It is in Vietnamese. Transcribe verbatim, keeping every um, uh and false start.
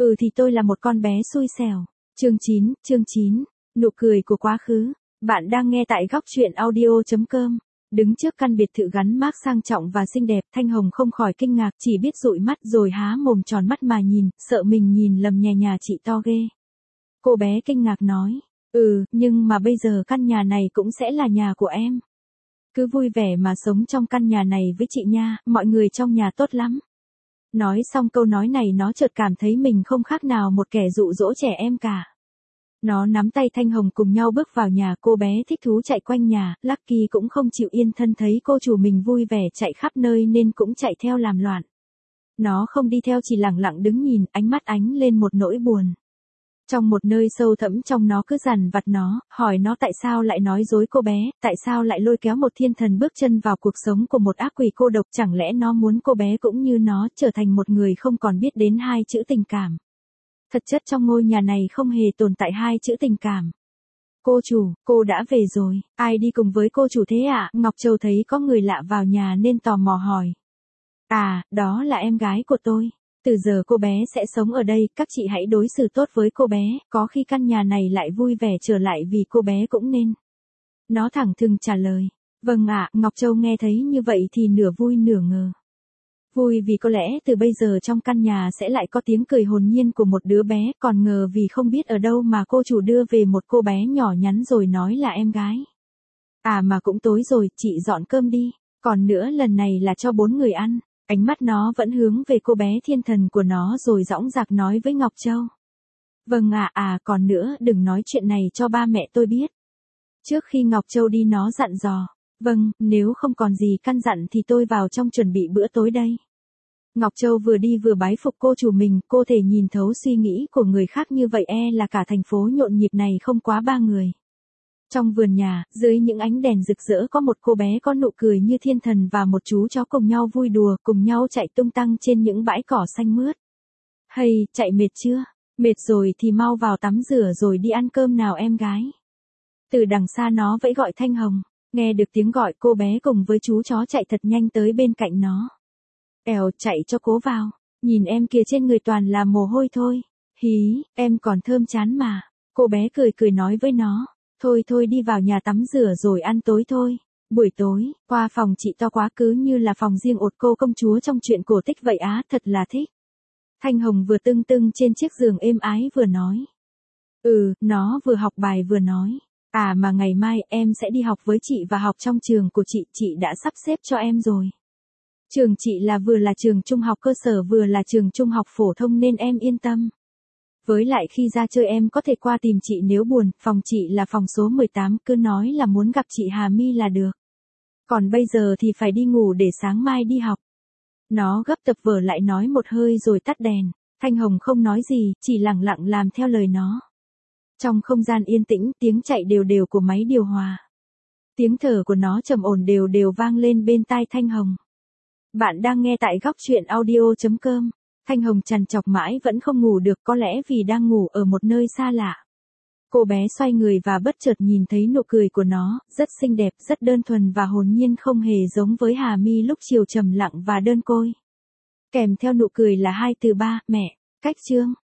Ừ thì tôi là một con bé xui xẻo. Chương chín, chương chín, nụ cười của quá khứ. Bạn đang nghe tại góc truyện audio chấm com. Đứng trước căn biệt thự gắn mác sang trọng và xinh đẹp, Thanh Hồng không khỏi kinh ngạc, chỉ biết dụi mắt rồi há mồm tròn mắt mà nhìn, sợ mình nhìn lầm nhà nhà chị to ghê. Cô bé kinh ngạc nói, ừ, nhưng mà bây giờ căn nhà này cũng sẽ là nhà của em. Cứ vui vẻ mà sống trong căn nhà này với chị nha, mọi người trong nhà tốt lắm. Nói xong câu nói này nó chợt cảm thấy mình không khác nào một kẻ dụ dỗ trẻ em cả. Nó nắm tay Thanh Hồng cùng nhau bước vào nhà, cô bé thích thú chạy quanh nhà, Lucky cũng không chịu yên thân thấy cô chủ mình vui vẻ chạy khắp nơi nên cũng chạy theo làm loạn. Nó không đi theo chỉ lặng lặng đứng nhìn, ánh mắt ánh lên một nỗi buồn. Trong một nơi sâu thẳm trong nó cứ dằn vặt nó, hỏi nó tại sao lại nói dối cô bé, tại sao lại lôi kéo một thiên thần bước chân vào cuộc sống của một ác quỷ cô độc, chẳng lẽ nó muốn cô bé cũng như nó trở thành một người không còn biết đến hai chữ tình cảm. Thật chất trong ngôi nhà này không hề tồn tại hai chữ tình cảm. Cô chủ, cô đã về rồi, ai đi cùng với cô chủ thế ạ? À? Ngọc Châu thấy có người lạ vào nhà nên tò mò hỏi. À, đó là em gái của tôi. Từ giờ cô bé sẽ sống ở đây, các chị hãy đối xử tốt với cô bé, có khi căn nhà này lại vui vẻ trở lại vì cô bé cũng nên. Nó thẳng thừng trả lời. Vâng ạ, Ngọc Châu nghe thấy như vậy thì nửa vui nửa ngờ. Vui vì có lẽ từ bây giờ trong căn nhà sẽ lại có tiếng cười hồn nhiên của một đứa bé, còn ngờ vì không biết ở đâu mà cô chủ đưa về một cô bé nhỏ nhắn rồi nói là em gái. À mà cũng tối rồi, chị dọn cơm đi, còn nữa lần này là cho bốn người ăn. Ánh mắt nó vẫn hướng về cô bé thiên thần của nó rồi dõng dạc nói với Ngọc Châu. Vâng ạ, à, à còn nữa đừng nói chuyện này cho ba mẹ tôi biết. Trước khi Ngọc Châu đi nó dặn dò. Vâng, nếu không còn gì căn dặn thì tôi vào trong chuẩn bị bữa tối đây. Ngọc Châu vừa đi vừa bái phục cô chủ mình, cô thể nhìn thấu suy nghĩ của người khác như vậy e là cả thành phố nhộn nhịp này không quá ba người. Trong vườn nhà, dưới những ánh đèn rực rỡ có một cô bé có nụ cười như thiên thần và một chú chó cùng nhau vui đùa, cùng nhau chạy tung tăng trên những bãi cỏ xanh mướt. Hay, chạy mệt chưa? Mệt rồi thì mau vào tắm rửa rồi đi ăn cơm nào em gái. Từ đằng xa nó vẫy gọi Thanh Hồng. Nghe được tiếng gọi cô bé cùng với chú chó chạy thật nhanh tới bên cạnh nó. Èo chạy cho cố vào, nhìn em kìa trên người toàn là mồ hôi thôi. Hí, em còn thơm chán mà. Cô bé cười cười nói với nó. Thôi thôi đi vào nhà tắm rửa rồi ăn tối thôi. Buổi tối, qua phòng chị to quá cứ như là phòng riêng ột cô công chúa trong truyện cổ tích vậy á, thật là thích. Thanh Hồng vừa tưng tưng trên chiếc giường êm ái vừa nói. Ừ, nó vừa học bài vừa nói. À mà ngày mai em sẽ đi học với chị và học trong trường của chị, chị đã sắp xếp cho em rồi. Trường chị là vừa là trường trung học cơ sở vừa là trường trung học phổ thông nên em yên tâm. Với lại khi ra chơi em có thể qua tìm chị nếu buồn, phòng chị là phòng số mười tám, cứ nói là muốn gặp chị Hà My là được. Còn bây giờ thì phải đi ngủ để sáng mai đi học. Nó gấp tập vở lại nói một hơi rồi tắt đèn. Thanh Hồng không nói gì, chỉ lặng lặng làm theo lời nó. Trong không gian yên tĩnh, tiếng chạy đều đều của máy điều hòa. Tiếng thở của nó trầm ổn đều đều vang lên bên tai Thanh Hồng. Bạn đang nghe tại góc truyện audio chấm com. Thanh Hồng trằn trọc mãi vẫn không ngủ được, có lẽ vì đang ngủ ở một nơi xa lạ. Cô bé xoay người và bất chợt nhìn thấy nụ cười của nó, rất xinh đẹp, rất đơn thuần và hồn nhiên không hề giống với Hà My lúc chiều trầm lặng và đơn côi. Kèm theo nụ cười là hai từ ba, mẹ. Cách chương.